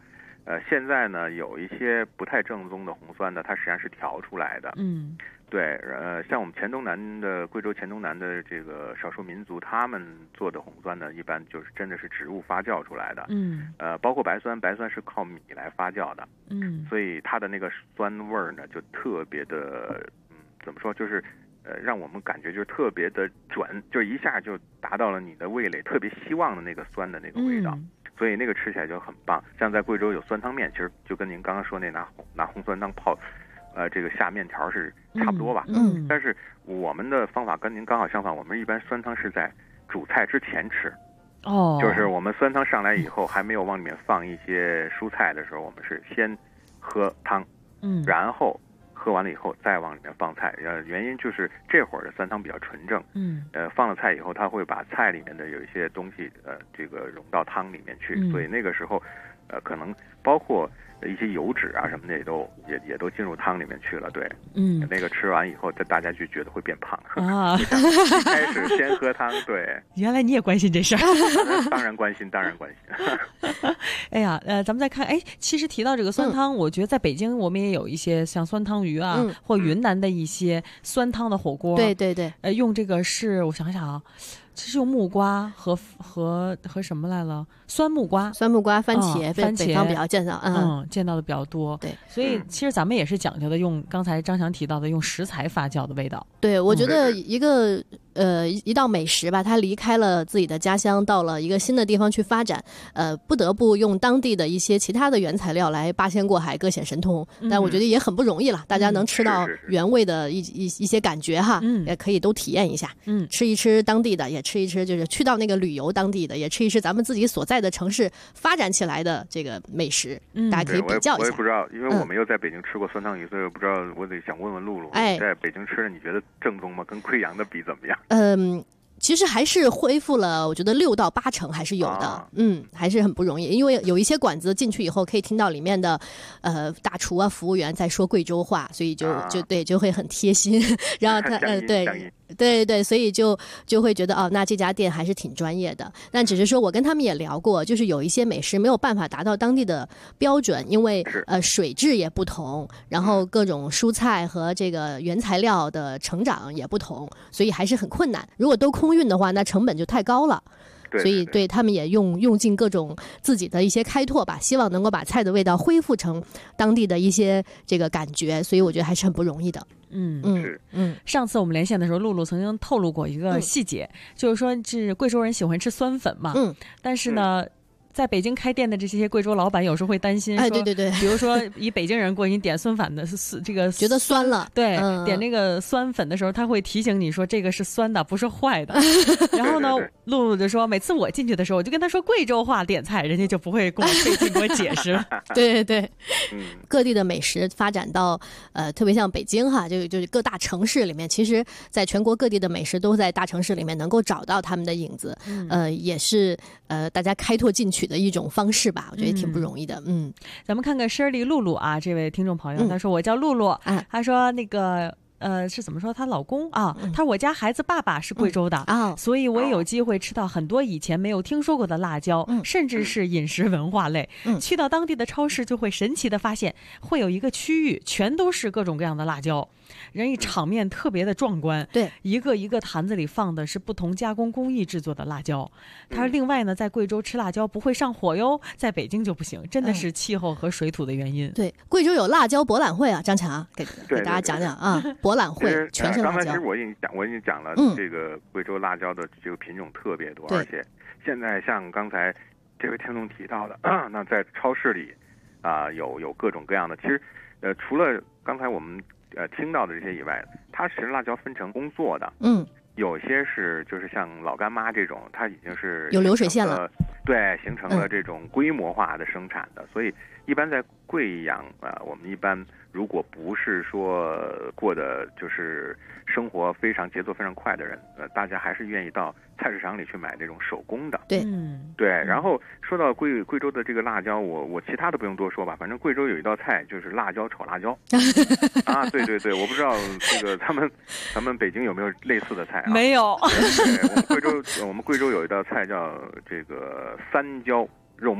现在呢有一些不太正宗的红酸呢，它实际上是调出来的。对，像我们黔东南的贵州黔东南的这个少数民族，他们做的红酸呢，一般就是真的是植物发酵出来的。包括白酸是靠米来发酵的。所以它的那个酸味儿呢，就特别的，怎么说，就是让我们感觉就是特别的准，就一下就达到了你的味蕾特别希望的那个酸的那个味道。所以那个吃起来就很棒。像在贵州有酸汤面，其实就跟您刚刚说那拿红酸汤泡，这个下面条是差不多吧。但是我们的方法跟您刚好相反，我们一般酸汤是在煮菜之前吃。就是我们酸汤上来以后，还没有往里面放一些蔬菜的时候，我们是先喝汤，然后喝完了以后再往里面放菜。原因就是这会儿的酸汤比较纯正。放了菜以后，它会把菜里面的有一些东西，这个融到汤里面去，所以那个时候，可能包括一些油脂啊什么的也都进入汤里面去了。对，那个吃完以后，大家就觉得会变胖啊。一开始先喝汤，对。 原来你也关心这事儿？ 当然关心，当然关心。 哎呀，咱们再看，其实提到这个酸汤，我觉得在北京我们也有一些像酸汤鱼啊，或云南的一些酸汤的火锅。 对对对。 用这个是我想想啊。其实用木瓜和什么来了？酸木瓜、 番茄，北方比较见到， 见到的比较多。 对， 所以其实咱们也是讲究的用刚才张翔提到的用食材发酵的味道。 对，我觉得一道美食吧，它离开了自己的家乡，到了一个新的地方去发展，不得不用当地的一些其他的原材料来八仙过海，各显神通。但我觉得也很不容易了，大家能吃到原味的一些感觉哈，也可以都体验一下。吃一吃当地的，也吃一吃就是去到那个旅游当地的，也吃一吃咱们自己所在的城市发展起来的这个美食，大家可以比较一下。 我也不知道，因为我没有在北京吃过酸汤鱼，所以我不知道，我得想问问露露，你在北京吃的你觉得正宗吗？跟贵阳的比怎么样？ 其实还是恢复了，我觉得6到8成还是有的。还是很不容易，因为有一些馆子进去以后可以听到里面的大厨啊、服务员在说贵州话，所以就会很贴心。然后他对，所以就会觉得那这家店还是挺专业的。但只是说我跟他们也聊过，就是有一些美食没有办法达到当地的标准，因为水质也不同，然后各种蔬菜和这个原材料的成长也不同，所以还是很困难。如果都空运的话，那成本就太高了。所以对他们也用尽各种自己的一些开拓吧，希望能够把菜的味道恢复成当地的一些这个感觉，所以我觉得还是很不容易的。 上次我们连线的时候，露露曾经透露过一个细节，就是说是贵州人喜欢吃酸粉嘛，但是呢。在北京开店的这些贵州老板有时候会担心， 对， 比如说以北京人过去点酸粉的这个觉得酸了， 对，点那个酸粉的时候，他会提醒你说这个是酸的，不是坏的。然后呢，露露就说，每次我进去的时候，我就跟他说贵州话点菜，人家就不会跟我费劲给我解释。 对，各地的美食发展到特别像北京哈，就是各大城市里面，其实在全国各地的美食都在大城市里面能够找到他们的影子，也是大家开拓进取的一种方式吧，我觉得也挺不容易的。 咱们看看Shirley露露啊，这位听众朋友，他说我叫露露，他说那个是怎么说？她老公啊，他说我家孩子爸爸是贵州的所以我也有机会吃到很多以前没有听说过的辣椒，甚至是饮食文化类。去到当地的超市就会神奇的发现，会有一个区域全都是各种各样的辣椒。人一场面特别的壮观， 对， 一个一个坛子里放的是不同加工工艺制作的辣椒。他说另外呢，在贵州吃辣椒不会上火哟，在北京就不行，真的是气候和水土的原因。 对，贵州有辣椒博览会啊，张强给大家讲讲啊，博览会全是辣椒。 刚才其实我已经讲了，这个贵州辣椒的这个品种特别多，而且现在像刚才这位听众提到的，那在超市里有各种各样的。其实除了刚才我们听到的这些以外，它其实辣椒分成工作的，有些是就是像老干妈这种，它已经是有流水线了， 对，形成了这种规模化的生产的。所以一般在贵阳我们一般如果不是说过的就是生活非常节奏非常快的人，大家还是愿意到菜市场里去买这种手工的。 对， 然后说到贵州的这个辣椒，我其他的不用多说吧，反正贵州有一道菜就是辣椒炒辣椒啊，对，我不知道这个咱们北京有没有类似的菜啊？ 没有。 对，我们贵州有一道菜叫这个三椒肉末。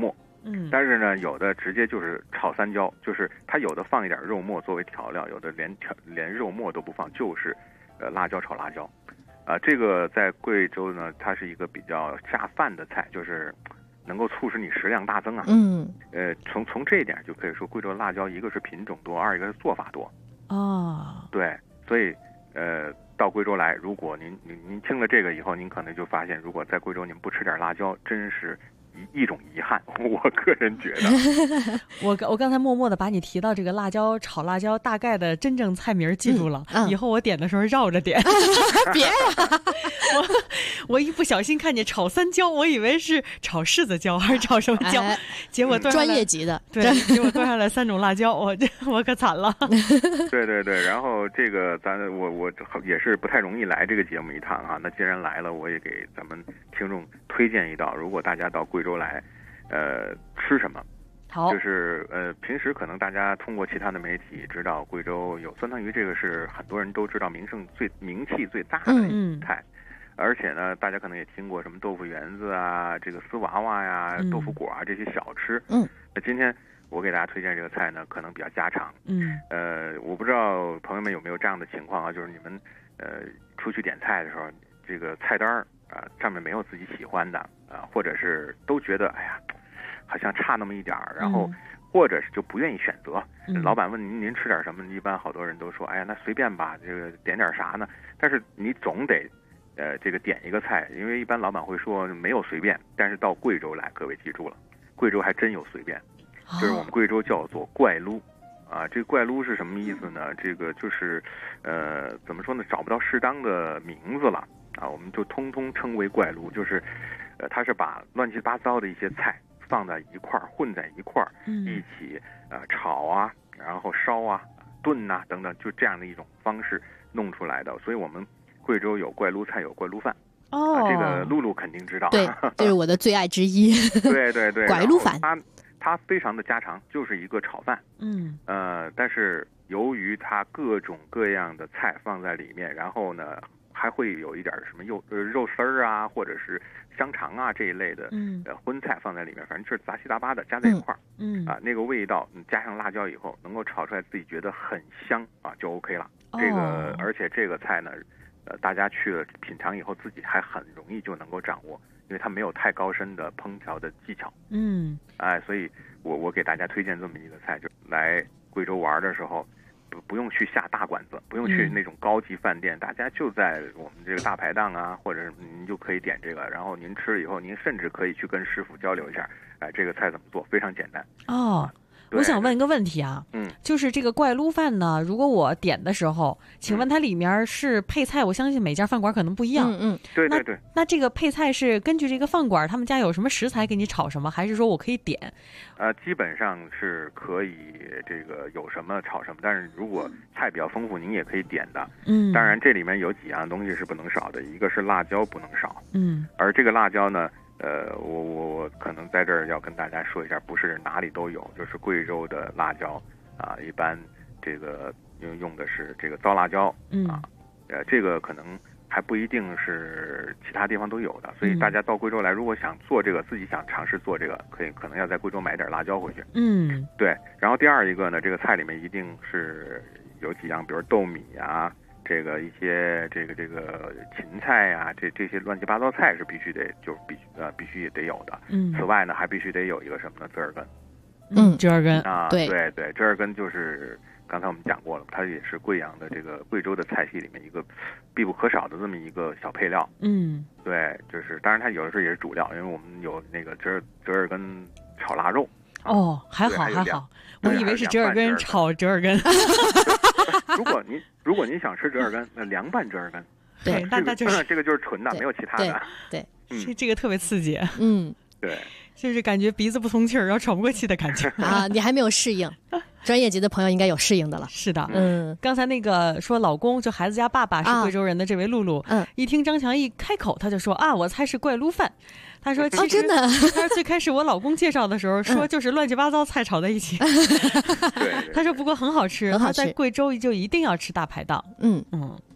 但是呢，有的直接就是炒三椒，就是它有的放一点肉末作为调料，有的连肉末都不放，就是辣椒炒辣椒。这个在贵州呢，它是一个比较下饭的菜，就是能够促使你食量大增啊。从这一点就可以说，贵州的辣椒一个是品种多，二一个是做法多。对，所以到贵州来，如果您听了这个以后，您可能就发现，如果在贵州您不吃点辣椒，真是一种遗憾。我个人觉得， 我刚才默默的把你提到这个辣椒炒辣椒大概的真正菜名记住了，以后我点的时候绕着点。 别呀！ 我一不小心看见炒三椒，我以为是炒柿子椒还是炒什么椒，结果专业级的， 对，结果端上来3种辣椒，我可惨了。 对，然后这个我也是不太容易来这个节目一趟啊。那既然来了，我也给咱们听众推荐一道，如果大家到贵州来，吃什么？ 好， 就是平时可能大家通过其他的媒体知道贵州有酸汤鱼，这个是很多人都知道名气最大的一菜。而且呢，大家可能也听过什么豆腐圆子啊，这个丝娃娃呀、豆腐果啊这些小吃。那今天我给大家推荐这个菜呢，可能比较家常。我不知道朋友们有没有这样的情况啊，就是你们出去点菜的时候，这个菜单上面没有自己喜欢的或者是都觉得哎呀好像差那么一点儿，然后或者是就不愿意选择。老板问您吃点什么，一般好多人都说哎呀那随便吧，这个点点啥呢？但是你总得这个点一个菜，因为一般老板会说没有随便，但是到贵州来，各位记住了，贵州还真有随便，就是我们贵州叫做怪撸。这个怪撸是什么意思呢？这个就是怎么说呢，找不到适当的名字了我们就通通称为怪撸，就是它是把乱七八糟的一些菜放在一块儿，混在一块儿，一起炒啊，然后烧啊、炖啊等等，就这样的一种方式弄出来的。所以我们贵州有怪撸菜，有怪撸饭。这个露露肯定知道。 对，这是我的最爱之一。 对， 怪撸饭。 它非常的家常，就是一个炒饭。但是由于它各种各样的菜放在里面，然后呢还会有一点什么肉丝儿啊，或者是香肠啊这一类的荤菜放在里面，反正就是杂七杂八的加在一块儿。那个味道加上辣椒以后，能够炒出来自己觉得很香就 OK 了。这个而且这个菜呢，大家去了品尝以后，自己还很容易就能够掌握，因为它没有太高深的烹调的技巧。所以我给大家推荐这么一个菜，就来贵州玩的时候，不用去下大馆子，不用去那种高级饭店，大家就在我们这个大排档啊，或者您就可以点这个，然后您吃了以后，您甚至可以去跟师傅交流一下，这个菜怎么做，非常简单。 我想问一个问题啊，就是这个怪撸饭呢，如果我点的时候，请问它里面是配菜，我相信每家饭馆可能不一样。 对。 那这个配菜是根据这个饭馆他们家有什么食材给你炒什么，还是说我可以点？ 基本上是可以这个有什么炒什么，但是如果菜比较丰富，您也可以点的。当然这里面有几样东西是不能少的，一个是辣椒不能少。而这个辣椒呢，我可能在这儿要跟大家说一下，不是哪里都有，就是贵州的辣椒一般这个用的是这个糟辣椒这个可能还不一定是其他地方都有的，所以大家到贵州来，如果想做这个，自己想尝试做这个，可能要在贵州买点辣椒回去。对。然后第二一个呢，这个菜里面一定是有几样，比如豆米啊。这个一些这个芹菜呀，这些乱七八糟菜是必须必须也得有的。此外呢，还必须得有一个什么呢？折耳根。 折耳根对，折耳根就是刚才我们讲过了，它也是贵阳的这个贵州的菜系里面一个必不可少的这么一个小配料。对，就是当然它有的时候也是主料，因为我们有那个折耳根炒腊肉。 还好，我以为是折耳根炒折耳根。 如果您想吃折耳根，那凉拌折耳根， 对，那就是这个就是纯的，没有其他的。 对， 这个特别刺激。 对， 就是感觉鼻子不通气儿，然后喘不过气的感觉你还没有适应，专业级的朋友应该有适应的了。 是的，刚才那个说老公就孩子家爸爸是贵州人的这位露露，一听张强一开口，他就说我猜是怪撸饭。他说其实真的， 他说最开始我老公介绍的时候说就是乱七八糟菜炒在一起。 对， 他说不过很好吃，他在贵州就一定要吃大排档。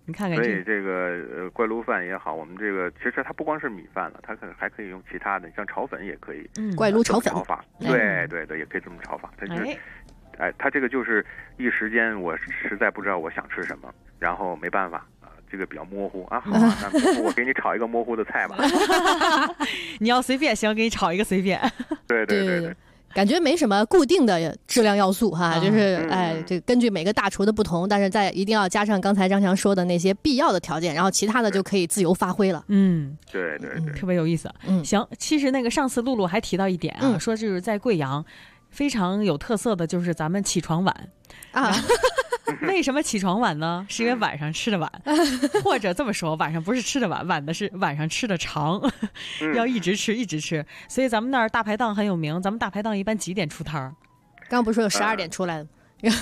你看看所以这个怪炉饭也好，我们这个其实它不光是米饭了，它还可以用其他的，像炒粉也可以。 怪炉炒粉。 炒法，对对对，也可以这么炒法。它就是，它这个就是一时间我实在不知道我想吃什么，然后没办法。这个比较模糊啊，好啊，那我给你炒一个模糊的菜吧。 你要随便行，给你炒一个随便。 对对对对， 感觉没什么固定的质量要素哈，就是这根据每个大厨的不同，但是一定要加上刚才张强说的那些必要的条件，然后其他的就可以自由发挥了。 对对对， 特别有意思。行，其实那个上次露露还提到一点啊，说就是在贵阳非常有特色的就是咱们起床晚啊。为什么起床晚呢？是因为晚上吃的晚，或者这么说，晚上不是吃的晚，晚的是晚上吃的长，要一直吃一直吃。所以咱们那儿大排档很有名，咱们大排档一般几点出摊儿？ 刚刚不是说有12点出来的？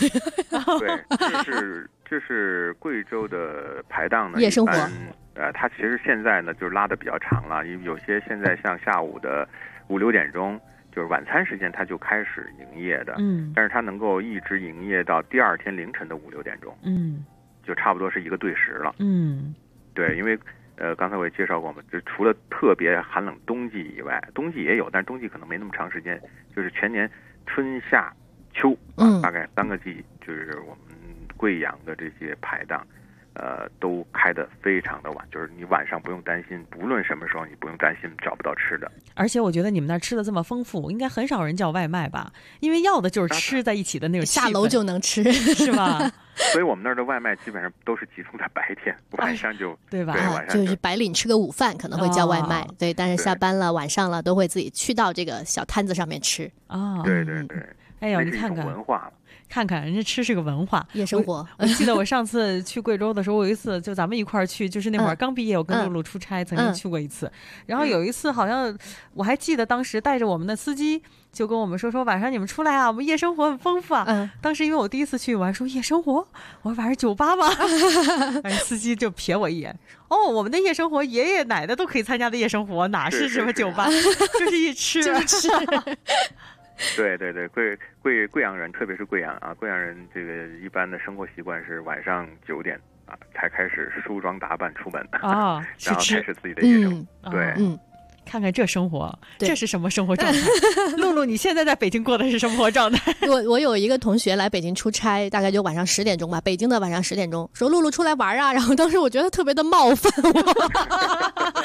对，这是贵州的排档呢， 夜生活。 它其实现在呢就拉的比较长了，有些现在像下午的5、6点钟。就是晚餐时间，它就开始营业的，但是它能够一直营业到第二天凌晨的5、6点钟，就差不多是一个对时了，对，因为刚才我也介绍过嘛，就除了特别寒冷冬季以外，冬季也有，但是冬季可能没那么长时间，就是全年春夏秋大概3个季，就是我们贵阳的这些排档。都开得非常的晚，就是你晚上不用担心，不论什么时候你不用担心找不到吃的。 而且我觉得你们那儿吃的这么丰富，应该很少人叫外卖吧？因为要的就是吃在一起的那种气氛， 下楼就能吃， 是吧？ 所以我们那儿的外卖基本上都是集中在白天，晚上就对吧？ 对，晚上就是白领吃个午饭可能会叫外卖，对，但是下班了晚上了都会自己去到这个小摊子上面吃。 对对对。 哎呦，你看看文化了。 看看人家吃是个文化， 夜生活。 我记得我上次去贵州的时候，我有一次就咱们一块儿去，就是那会儿刚毕业，我跟露露出差，曾经去过一次。然后有一次好像我还记得，当时带着我们的司机就跟我们说晚上你们出来啊，我们夜生活很丰富啊。当时因为我第一次去，我还说夜生活，我说晚上酒吧吗？司机就瞥我一眼，我们的夜生活爷爷奶奶都可以参加的夜生活，哪是什么酒吧，就是一吃就是吃。 对对对，贵阳人，特别是贵阳啊，贵阳人这个一般的生活习惯是晚上9点才开始梳妆打扮出门然后开始自己的夜生活。对， 看看这生活，这是什么生活状态？露露，你现在在北京过的是什么生活状态？ 我有一个同学来北京出差，大概就晚上10点钟吧，北京的晚上10点钟，说露露出来玩啊，然后当时我觉得特别的冒犯我。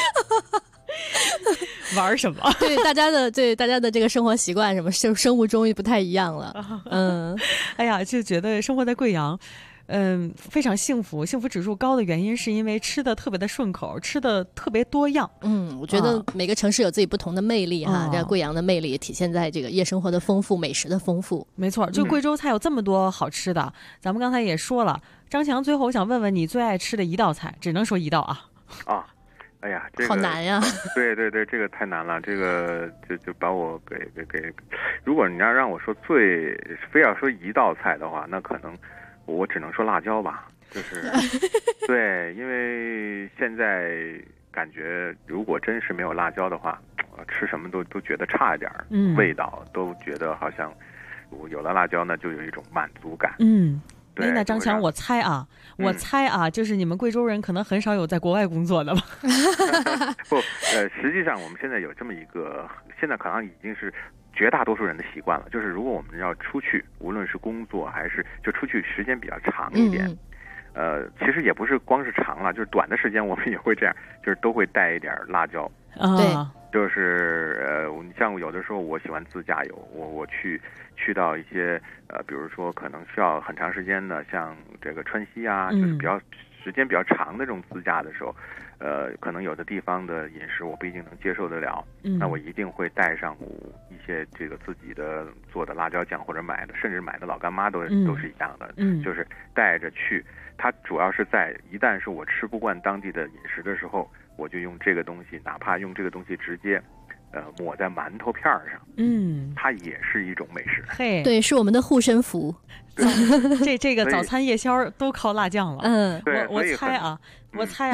玩什么？ 对大家的这个生活习惯，什么生物钟也不太一样了。 哎呀，就觉得生活在贵阳，非常幸福，幸福指数高的原因是因为吃的特别的顺口，吃的特别多样。 我觉得每个城市有自己不同的魅力哈，这贵阳的魅力也体现在这个夜生活的丰富，美食的丰富。 没错，就贵州菜有这么多好吃的，咱们刚才也说了。张强，最后我想问问你最爱吃的一道菜，只能说一道啊。 哎呀，这个好难呀！ 对对对，这个太难了。这个就把我给，如果你要让我说非要说一道菜的话，那可能我只能说辣椒吧。就是对，因为现在感觉如果真是没有辣椒的话，吃什么都觉得差一点，味道都觉得好像有了辣椒呢，就有一种满足感。 对，那张强，我猜啊，就是你们贵州人可能很少有在国外工作的吧？ 不，实际上我们现在有这么一个，现在可能已经是绝大多数人的习惯了，就是如果我们要出去，无论是工作还是就出去时间比较长一点，其实也不是光是长了，就是短的时间我们也会这样，就是都会带一点辣椒。 对。 就是像有的时候我喜欢自驾游，我去到一些比如说可能需要很长时间的，像这个川西啊，就是时间比较长的这种自驾的时候，可能有的地方的饮食我不一定能接受得了，那我一定会带上一些这个自己的做的辣椒酱，或者甚至买的老干妈都是一样的，就是带着去。它主要是一旦是我吃不惯当地的饮食的时候，我就用这个东西，哪怕用这个东西直接抹在馒头片上，它也是一种美食。 嘿， 对，是我们的护身符。 这个早餐夜宵都靠辣酱了。我猜啊，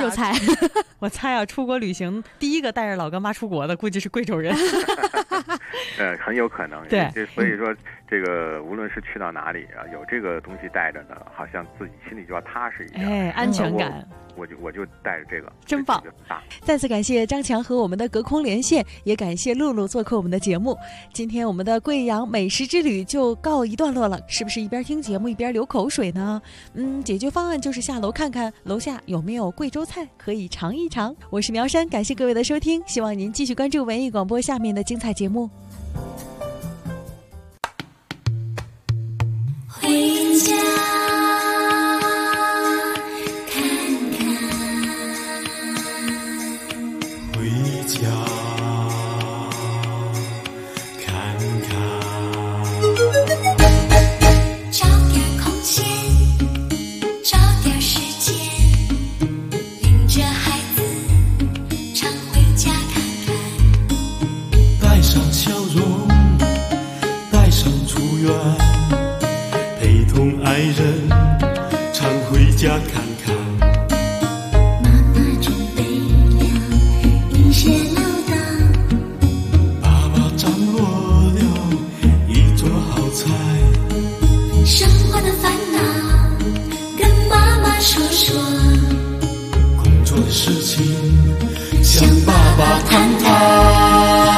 我猜啊，出国旅行第一个带着老干妈出国的估计是贵州人。 很有可能。 对， 所以说这个无论是去到哪里啊，有这个东西带着呢，好像自己心里就要踏实一点。 哎，安全感。 我就带着这个， 真棒！再次感谢张强和我们的隔空连线，也感谢露露做客我们的节目。今天我们的贵阳美食之旅就告一段落了，是不是一边听节目一边流口水呢？解决方案就是下楼看看楼下有没有贵州菜可以尝一尝。我是苗山，感谢各位的收听，希望您继续关注文艺广播下面的精彩节目。 回家。找点空闲，找点时间，领着孩子常回家看看。 带上笑容，带上祝愿，陪同爱人常回家看看。 妈妈准备了一些唠叨， 爸爸掌握了一桌好菜。 生活的烦恼跟妈妈说说， 工作的事情向爸爸谈谈。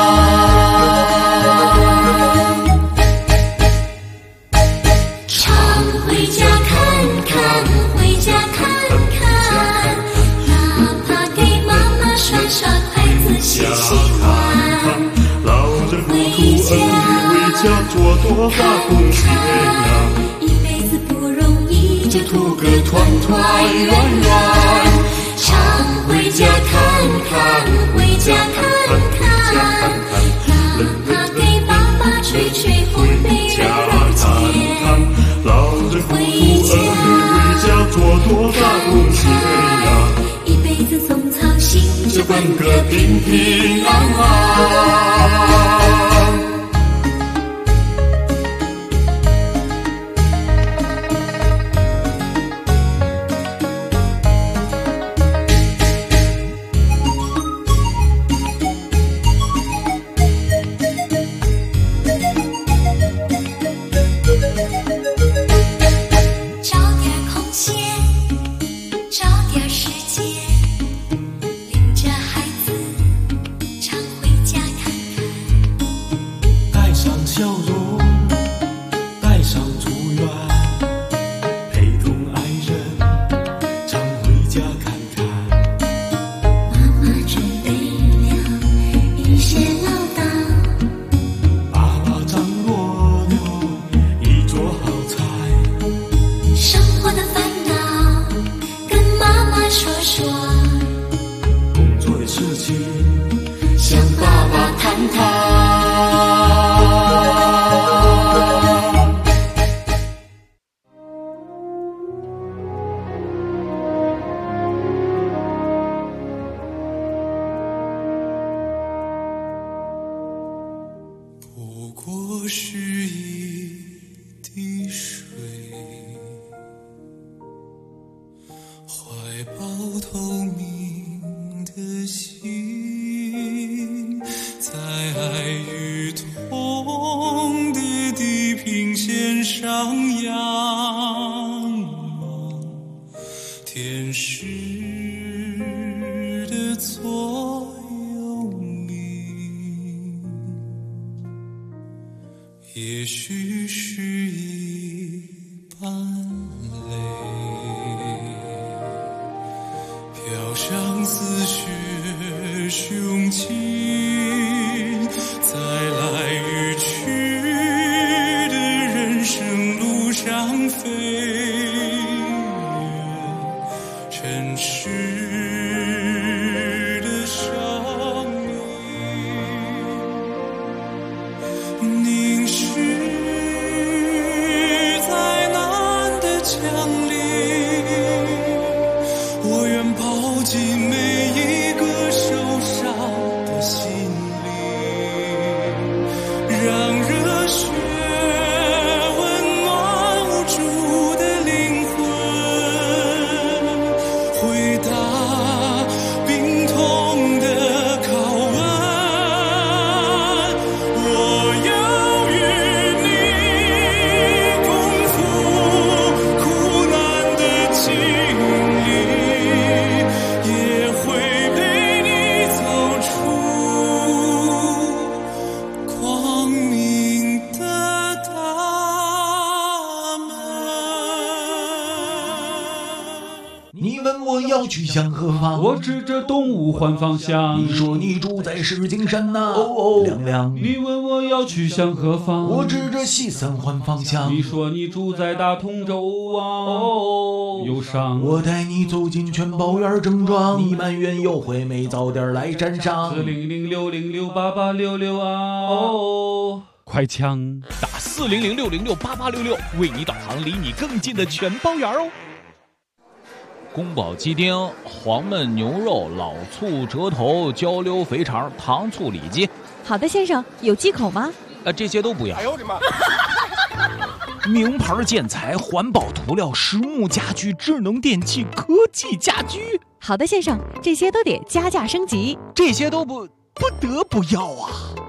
常回家看看，回家看看，哪怕给妈妈刷刷筷子洗洗碗。 老人糊涂儿女为家做多大贡献呀， 一辈子不容易， 就图个团团圆圆。 常回家看看，回家看看，哪怕给爸爸吹吹烘焙热热钱。 老人糊涂儿女为家做多大贡献呀， 一辈子总操心， 就奔个平平安安。 找点空闲，找点时间，领着孩子常回家看看。 带上笑容，带上祝愿，陪同爱人常回家看看。 妈妈准备了一些唠叨， 爸爸掌握了一桌好菜。 生活的烦恼跟妈妈说说， 工作的事情向爸爸谈谈。不过是一滴水，怀抱透明的心，在爱与痛的地平线上仰望天使的座右铭，也许是一般泪，飘上似雪胸襟，在来与去的人生路上飞越尘世的生命，凝视在难的降临，我愿抱紧每一个受伤的心灵，让热血温暖无助的你问我要去向何方， 我指着东吴换方向。 你说你住在石景山呐，哦，亮亮。 你问我要去向何方， 我指着西三环方向。 你说你住在大同州啊，哦，忧伤。 我带你走进全宝园正庄，你埋怨有回没早点来山上。 40060688666啊，哦。快枪打40060688666，为你导航离你更近的全包园哦。宫保鸡丁、黄焖牛肉、老醋折头、焦溜肥肠、糖醋里脊。 好的，先生，有忌口吗？ 这些都不要。哎呦我的妈！名牌建材、环保涂料、实木家具、智能电器、科技家居。 好的，先生，这些都得加价升级。 这些都不得不要啊！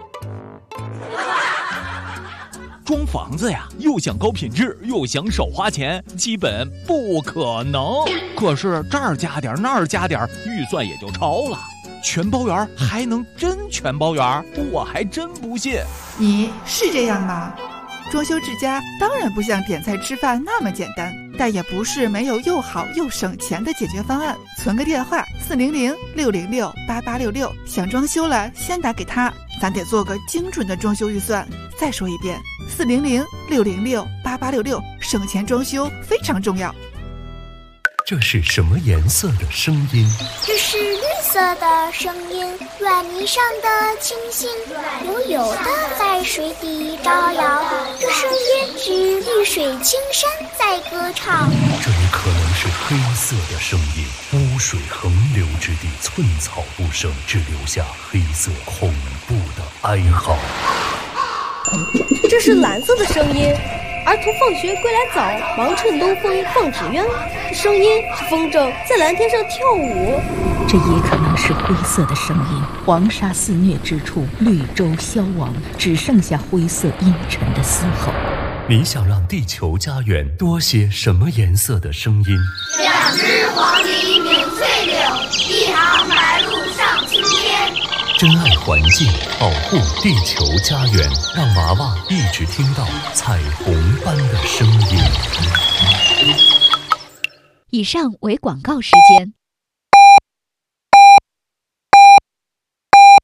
装房子呀，又想高品质，又想少花钱，基本不可能。可是这儿加点，那儿加点，预算也就超了。全包圆还能真全包圆？我还真不信。 你是这样吗？装修之家当然不像点菜吃饭那么简单，但也不是没有又好又省钱的解决方案。存个电话40060688666，想装修了先打给他，咱得做个精准的装修预算。再说一遍，40060688666，省钱装修非常重要。 这是什么颜色的声音？ 这是绿色的声音，软泥上的星星悠悠的在水底招摇，这声音是绿水青山在歌唱。 这也可能是黑色的声音，污水横流之地，寸草不生，只留下黑色恐怖的哀嚎。 这是蓝色的声音，儿童放学归来早，忙趁东风放纸鸢。这声音是风筝在蓝天上跳舞。 这也可能是灰色的声音，黄沙肆虐之处，绿洲消亡，只剩下灰色阴沉的嘶吼。 你想让地球家园多些什么颜色的声音 ？2只黄鹂鸣翠柳，1行白鹭上青天。 珍爱环境，保护地球家园，让娃娃一直听到彩虹般的声音。 以上为广告时间。